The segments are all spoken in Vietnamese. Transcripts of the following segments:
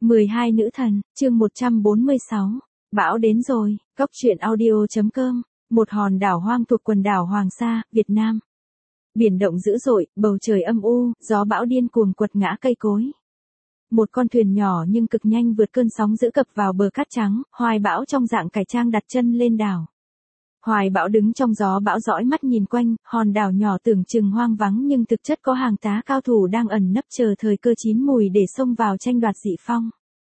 12 nữ thần, chương 146. Bão đến rồi, Cóc truyện audio.com. Một hòn đảo hoang thuộc quần đảo Hoàng Sa, Việt Nam. Biển động dữ dội, bầu trời âm u, gió bão điên cuồng quật ngã cây cối. Một con thuyền nhỏ nhưng cực nhanh vượt cơn sóng dữ cập vào bờ cát trắng, Hoài Bão trong dạng cải trang đặt chân lên đảo. Hoài Bão đứng trong gió bão dõi mắt nhìn quanh, hòn đảo nhỏ tưởng chừng hoang vắng nhưng thực chất có hàng tá cao thủ đang ẩn nấp chờ thời cơ chín mùi để xông vào tranh đoạt dị phong.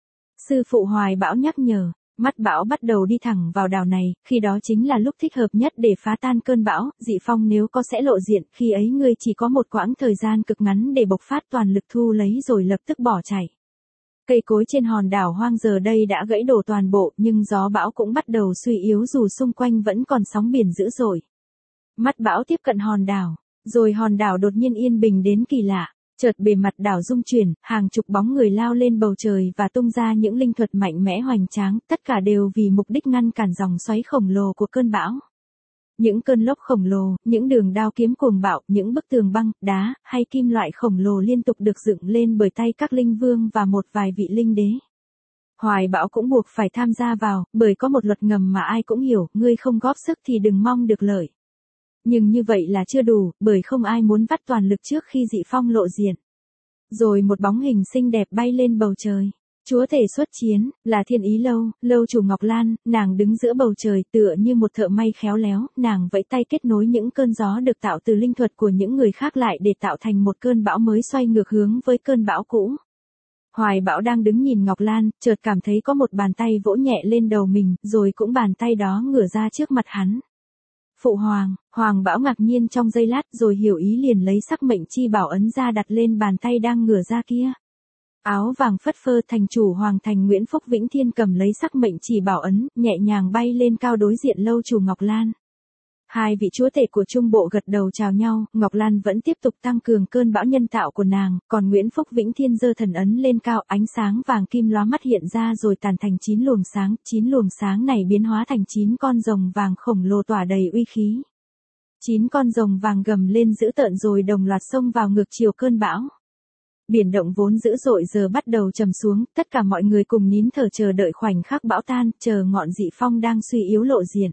Sư phụ Hoài Bão nhắc nhở, mắt bão bắt đầu đi thẳng vào đảo này, khi đó chính là lúc thích hợp nhất để phá tan cơn bão, dị phong nếu có sẽ lộ diện, khi ấy ngươi chỉ có một quãng thời gian cực ngắn để bộc phát toàn lực thu lấy rồi lập tức bỏ chạy. Cây cối trên hòn đảo hoang giờ đây đã gãy đổ toàn bộ, nhưng gió bão cũng bắt đầu suy yếu dù xung quanh vẫn còn sóng biển dữ dội. Mắt bão tiếp cận hòn đảo, rồi hòn đảo đột nhiên yên bình đến kỳ lạ, chợt bề mặt đảo rung chuyển, hàng chục bóng người lao lên bầu trời và tung ra những linh thuật mạnh mẽ hoành tráng, tất cả đều vì mục đích ngăn cản dòng xoáy khổng lồ của cơn bão. Những cơn lốc khổng lồ, những đường đao kiếm cuồng bạo, những bức tường băng, đá, hay kim loại khổng lồ liên tục được dựng lên bởi tay các linh vương và một vài vị linh đế. Hoài Bão cũng buộc phải tham gia vào, bởi có một luật ngầm mà ai cũng hiểu, ngươi không góp sức thì đừng mong được lợi. Nhưng như vậy là chưa đủ, bởi không ai muốn vắt toàn lực trước khi dị phong lộ diện. Rồi một bóng hình xinh đẹp bay lên bầu trời. Chúa thể xuất chiến, là Thiên Ý Lâu, lâu chủ Ngọc Lan, nàng đứng giữa bầu trời tựa như một thợ may khéo léo, nàng vẫy tay kết nối những cơn gió được tạo từ linh thuật của những người khác lại để tạo thành một cơn bão mới xoay ngược hướng với cơn bão cũ. Hoài Bão đang đứng nhìn Ngọc Lan, chợt cảm thấy có một bàn tay vỗ nhẹ lên đầu mình, rồi cũng bàn tay đó ngửa ra trước mặt hắn. Phụ Hoàng, Hoàng Bão ngạc nhiên trong giây lát rồi hiểu ý liền lấy sắc mệnh chi bảo ấn ra đặt lên bàn tay đang ngửa ra kia. Áo vàng phất phơ, thành chủ Hoàng thành Nguyễn Phúc Vĩnh Thiên cầm lấy sắc mệnh chỉ bảo ấn, nhẹ nhàng bay lên cao đối diện lâu chủ Ngọc Lan. Hai vị chúa tể của Trung Bộ gật đầu chào nhau, Ngọc Lan vẫn tiếp tục tăng cường cơn bão nhân tạo của nàng, còn Nguyễn Phúc Vĩnh Thiên giơ thần ấn lên cao, ánh sáng vàng kim lóa mắt hiện ra rồi tàn thành 9 luồng sáng này biến hóa thành 9 con rồng vàng khổng lồ tỏa đầy uy khí. 9 con rồng vàng gầm lên dữ tợn rồi đồng loạt xông vào ngược chiều cơn bão. Biển động vốn dữ dội giờ bắt đầu trầm xuống, tất cả mọi người cùng nín thở chờ đợi khoảnh khắc bão tan, chờ ngọn dị phong đang suy yếu lộ diện.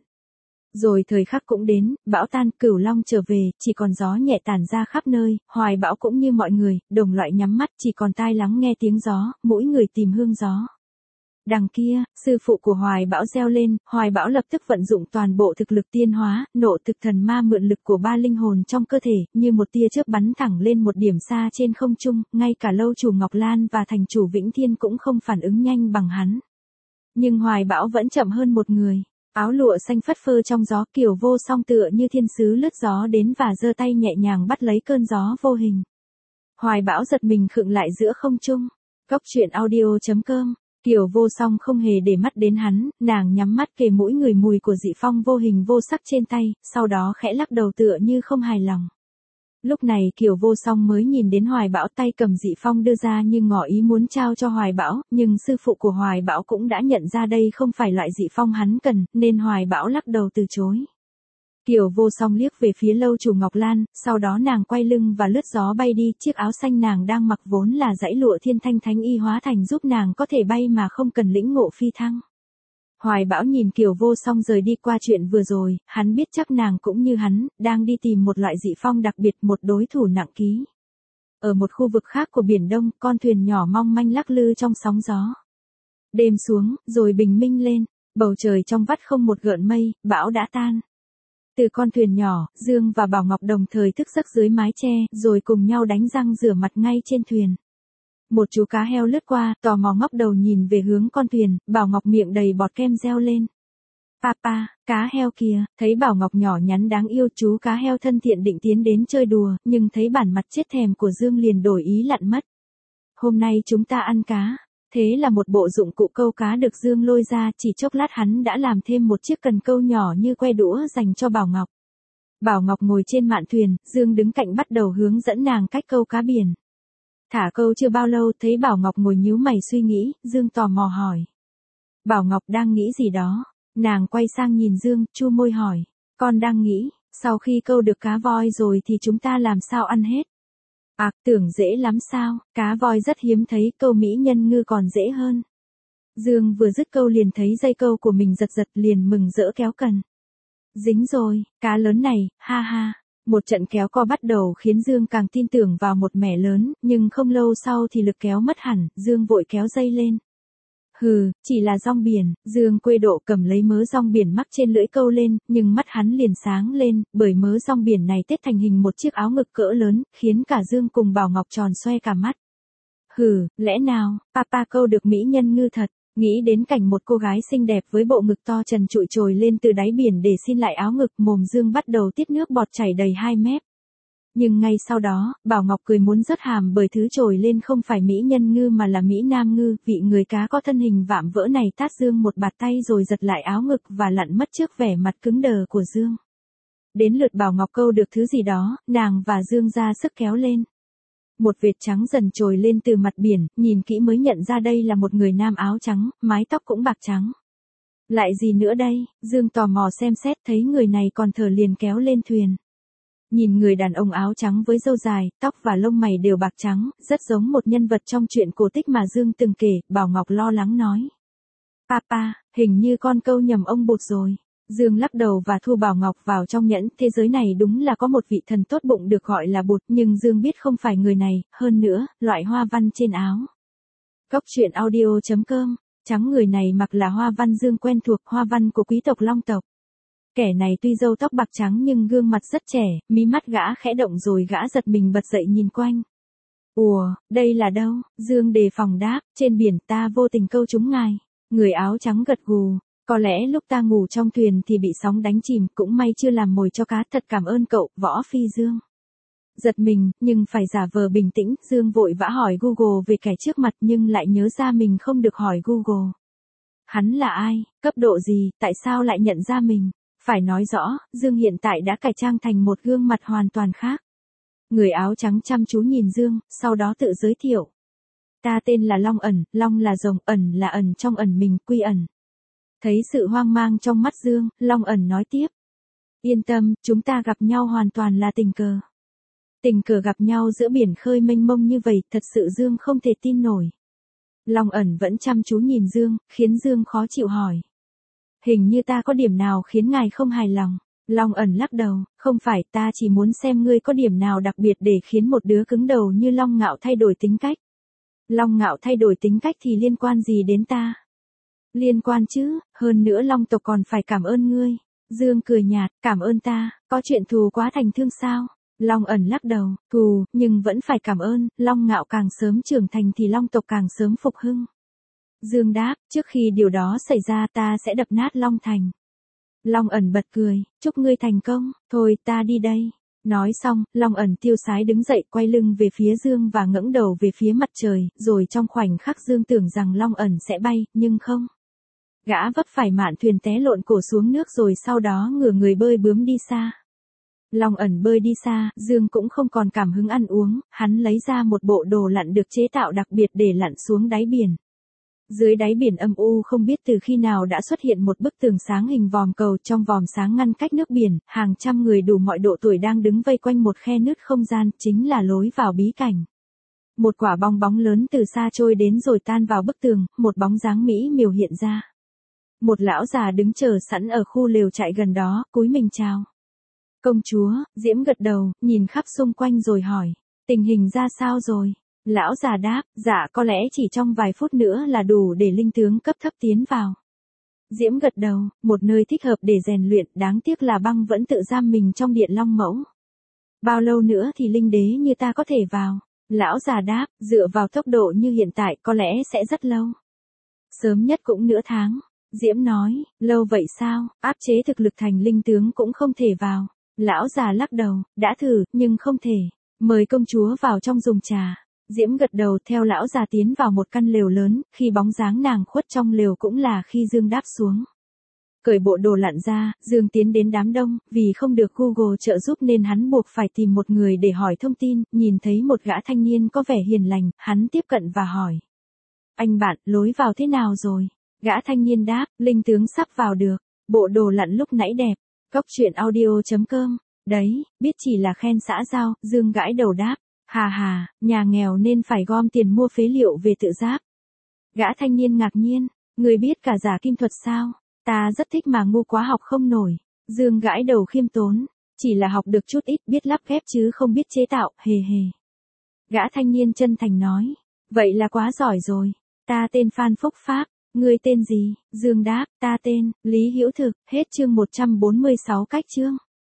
Rồi thời khắc cũng đến, bão tan, Cửu Long trở về, chỉ còn gió nhẹ tản ra khắp nơi, Hoài Bão cũng như mọi người, đồng loại nhắm mắt, chỉ còn tai lắng nghe tiếng gió, mỗi người tìm hương gió. Đằng kia, sư phụ của Hoài Bão reo lên, Hoài Bão lập tức vận dụng toàn bộ thực lực tiên hóa, nộ thực thần ma mượn lực của 3 linh hồn trong cơ thể, như một tia chớp bắn thẳng lên một điểm xa trên không trung, ngay cả lâu chủ Ngọc Lan và thành chủ Vĩnh Thiên cũng không phản ứng nhanh bằng hắn. Nhưng Hoài Bão vẫn chậm hơn một người. Áo lụa xanh phất phơ trong gió, Kiều Vô Song tựa như thiên sứ lướt gió đến và giơ tay nhẹ nhàng bắt lấy cơn gió vô hình. Hoài Bão giật mình khựng lại giữa không trung. Cóc truyện audio.com. Kiều Vô Song không hề để mắt đến hắn, nàng nhắm mắt kề mũi người mùi của dị phong vô hình vô sắc trên tay, sau đó khẽ lắc đầu tựa như không hài lòng. Lúc này Kiều Vô Song mới nhìn đến Hoài Bão tay cầm dị phong đưa ra như ngỏ ý muốn trao cho Hoài Bão, nhưng sư phụ của Hoài Bão cũng đã nhận ra đây không phải loại dị phong hắn cần, nên Hoài Bão lắc đầu từ chối. Kiều Vô Song liếc về phía lâu chủ Ngọc Lan, sau đó nàng quay lưng và lướt gió bay đi, chiếc áo xanh nàng đang mặc vốn là dãy lụa thiên thanh thánh y hóa thành giúp nàng có thể bay mà không cần lĩnh ngộ phi thăng. Hoài Bão nhìn Kiều Vô Song rời đi qua chuyện vừa rồi, hắn biết chắc nàng cũng như hắn, đang đi tìm một loại dị phong đặc biệt, một đối thủ nặng ký. Ở một khu vực khác của Biển Đông, con thuyền nhỏ mong manh lắc lư trong sóng gió. Đêm xuống, rồi bình minh lên, bầu trời trong vắt không một gợn mây, bão đã tan. Từ con thuyền nhỏ, Dương và Bảo Ngọc đồng thời thức giấc dưới mái che, rồi cùng nhau đánh răng rửa mặt ngay trên thuyền. Một chú cá heo lướt qua, tò mò ngóc đầu nhìn về hướng con thuyền, Bảo Ngọc miệng đầy bọt kem reo lên. Papa, cá heo kìa, thấy Bảo Ngọc nhỏ nhắn đáng yêu, chú cá heo thân thiện định tiến đến chơi đùa, nhưng thấy bản mặt chết thèm của Dương liền đổi ý lặn mất. Hôm nay chúng ta ăn cá. Thế là một bộ dụng cụ câu cá được Dương lôi ra, chỉ chốc lát hắn đã làm thêm một chiếc cần câu nhỏ như que đũa dành cho Bảo Ngọc. Bảo Ngọc ngồi trên mạn thuyền, Dương đứng cạnh bắt đầu hướng dẫn nàng cách câu cá biển. Thả câu chưa bao lâu thấy Bảo Ngọc ngồi nhíu mày suy nghĩ, Dương tò mò hỏi. Bảo Ngọc đang nghĩ gì đó, nàng quay sang nhìn Dương, chu môi hỏi, con đang nghĩ, sau khi câu được cá voi rồi thì chúng ta làm sao ăn hết? À, tưởng dễ lắm sao, cá voi rất hiếm thấy, câu mỹ nhân ngư còn dễ hơn. Dương vừa dứt câu liền thấy dây câu của mình giật giật liền mừng rỡ kéo cần. Dính rồi, cá lớn này, ha ha. Một trận kéo co bắt đầu khiến Dương càng tin tưởng vào một mẻ lớn, nhưng không lâu sau thì lực kéo mất hẳn, Dương vội kéo dây lên. Hừ, chỉ là rong biển, Dương quê độ cầm lấy mớ rong biển mắc trên lưỡi câu lên, nhưng mắt hắn liền sáng lên, bởi mớ rong biển này tết thành hình một chiếc áo ngực cỡ lớn, khiến cả Dương cùng Bảo Ngọc tròn xoe cả mắt. Hừ, lẽ nào, papa câu được mỹ nhân ngư thật, nghĩ đến cảnh một cô gái xinh đẹp với bộ ngực to trần trụi trồi lên từ đáy biển để xin lại áo ngực, mồm Dương bắt đầu tiết nước bọt chảy đầy 2 mép. Nhưng ngay sau đó, Bảo Ngọc cười muốn rớt hàm bởi thứ trồi lên không phải mỹ nhân ngư mà là mỹ nam ngư, vị người cá có thân hình vạm vỡ này tát Dương một bạt tay rồi giật lại áo ngực và lặn mất trước vẻ mặt cứng đờ của Dương. Đến lượt Bảo Ngọc câu được thứ gì đó, nàng và Dương ra sức kéo lên. Một vệt trắng dần trồi lên từ mặt biển, nhìn kỹ mới nhận ra đây là một người nam áo trắng, mái tóc cũng bạc trắng. Lại gì nữa đây, Dương tò mò xem xét thấy người này còn thở liền kéo lên thuyền. Nhìn người đàn ông áo trắng với râu dài, tóc và lông mày đều bạc trắng, rất giống một nhân vật trong truyện cổ tích mà Dương từng kể, Bảo Ngọc lo lắng nói. Papa, hình như con câu nhầm ông Bụt rồi. Dương lắc đầu và thu Bảo Ngọc vào trong nhẫn, thế giới này đúng là có một vị thần tốt bụng được gọi là Bụt, nhưng Dương biết không phải người này, hơn nữa, loại hoa văn trên áo. Góc truyện audio.com, trắng người này mặc là hoa văn Dương quen thuộc, hoa văn của quý tộc Long tộc. Kẻ này tuy râu tóc bạc trắng nhưng gương mặt rất trẻ, mí mắt gã khẽ động rồi gã giật mình bật dậy nhìn quanh. Ủa, đây là đâu? Dương đề phòng đáp, trên biển ta vô tình câu trúng ngài. Người áo trắng gật gù, có lẽ lúc ta ngủ trong thuyền thì bị sóng đánh chìm, cũng may chưa làm mồi cho cá, thật cảm ơn cậu, Võ Phi Dương. Giật mình, nhưng phải giả vờ bình tĩnh, Dương vội vã hỏi Google về kẻ trước mặt nhưng lại nhớ ra mình không được hỏi Google. Hắn là ai, cấp độ gì, tại sao lại nhận ra mình? Phải nói rõ, Dương hiện tại đã cải trang thành một gương mặt hoàn toàn khác. Người áo trắng chăm chú nhìn Dương, sau đó tự giới thiệu. Ta tên là Long ẩn, Long là rồng, ẩn là ẩn trong ẩn mình, quy ẩn. Thấy sự hoang mang trong mắt Dương, Long ẩn nói tiếp. Yên tâm, chúng ta gặp nhau hoàn toàn là tình cờ. Tình cờ gặp nhau giữa biển khơi mênh mông như vậy, thật sự Dương không thể tin nổi. Long ẩn vẫn chăm chú nhìn Dương, khiến Dương khó chịu hỏi. Hình như ta có điểm nào khiến ngài không hài lòng. Long ẩn lắc đầu, không phải, ta chỉ muốn xem ngươi có điểm nào đặc biệt để khiến một đứa cứng đầu như Long Ngạo thay đổi tính cách. Long Ngạo thay đổi tính cách thì liên quan gì đến ta? Liên quan chứ, hơn nữa Long tộc còn phải cảm ơn ngươi. Dương cười nhạt, cảm ơn ta, có chuyện thù quá thành thương sao? Long ẩn lắc đầu, thù, nhưng vẫn phải cảm ơn, Long Ngạo càng sớm trưởng thành thì Long tộc càng sớm phục hưng. Dương đáp, trước khi điều đó xảy ra ta sẽ đập nát Long Thành. Long ẩn bật cười, chúc ngươi thành công, thôi ta đi đây. Nói xong, Long ẩn tiêu sái đứng dậy quay lưng về phía Dương và ngẩng đầu về phía mặt trời, rồi trong khoảnh khắc Dương tưởng rằng Long ẩn sẽ bay, nhưng không. Gã vấp phải mạn thuyền té lộn cổ xuống nước rồi sau đó ngửa người bơi bướm đi xa. Long ẩn bơi đi xa, Dương cũng không còn cảm hứng ăn uống, hắn lấy ra một bộ đồ lặn được chế tạo đặc biệt để lặn xuống đáy biển. Dưới đáy biển âm u không biết từ khi nào đã xuất hiện một bức tường sáng hình vòm cầu, trong vòm sáng ngăn cách nước biển, hàng trăm người đủ mọi độ tuổi đang đứng vây quanh một khe nứt không gian, chính là lối vào bí cảnh. Một quả bong bóng lớn từ xa trôi đến rồi tan vào bức tường, một bóng dáng mỹ miều hiện ra. Một lão già đứng chờ sẵn ở khu lều trại gần đó, cúi mình chào. Công chúa, Diễm gật đầu, nhìn khắp xung quanh rồi hỏi, tình hình ra sao rồi? Lão già đáp, dạ có lẽ chỉ trong vài phút nữa là đủ để linh tướng cấp thấp tiến vào. Diễm gật đầu, một nơi thích hợp để rèn luyện, đáng tiếc là băng vẫn tự giam mình trong điện Long Mẫu. Bao lâu nữa thì linh đế như ta có thể vào? Lão già đáp, dựa vào tốc độ như hiện tại có lẽ sẽ rất lâu. Sớm nhất cũng nửa tháng. Diễm nói, lâu vậy sao, áp chế thực lực thành linh tướng cũng không thể vào. Lão già lắc đầu, đã thử, nhưng không thể. Mời công chúa vào trong dùng trà. Diễm gật đầu theo lão già tiến vào một căn lều lớn, khi bóng dáng nàng khuất trong lều cũng là khi Dương đáp xuống. Cởi bộ đồ lặn ra, Dương tiến đến đám đông, vì không được Google trợ giúp nên hắn buộc phải tìm một người để hỏi thông tin, nhìn thấy một gã thanh niên có vẻ hiền lành, hắn tiếp cận và hỏi. Anh bạn, lối vào thế nào rồi? Gã thanh niên đáp, linh tướng sắp vào được, bộ đồ lặn lúc nãy đẹp, góc truyện audio.com, đấy, biết chỉ là khen xã giao, Dương gãi đầu đáp. Hà hà, nhà nghèo nên phải gom tiền mua phế liệu về tự giáp. Gã thanh niên ngạc nhiên, người biết cả giả kim thuật sao? Ta rất thích mà ngu quá học không nổi. Dương gãi đầu khiêm tốn, chỉ là học được chút ít biết lắp ghép chứ không biết chế tạo, hề hề. Gã thanh niên chân thành nói, vậy là quá giỏi rồi. Ta tên Phan Phúc Pháp, ngươi tên gì? Dương đáp, ta tên Lý Hữu Thực. Hết chương 146 cách chương.